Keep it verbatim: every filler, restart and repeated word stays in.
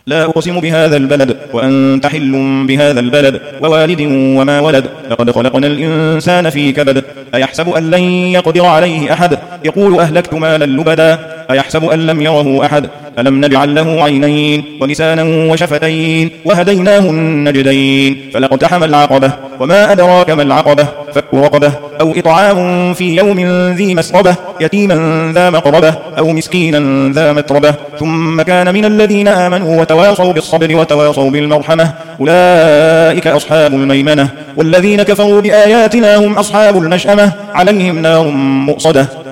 لا أقسم بهذا البلد وأنت حل بهذا البلد ووالد وما ولد لقد خلقنا الإنسان في كبد أيحسب أن لن يقدر عليه أحد يقول أهلكت مالا لبدا أيحسب أن لم يره أحد ألم نجعل له عينين ولسانا وشفتين وهديناه النجدين فلاقتحم العقبة وما أدراك ما العقبة فك رقبة أو إطعام في يوم ذي مسغبة يتيما ذا مقربة أو مسكينا ذا متربة ثم كان من الذين آمنوا وتواصوا بالصبر وتواصوا بالمرحمة أولئك أصحاب الميمنة والذين كفروا بآياتنا هم أصحاب المشأمة عليهم نار مؤصدة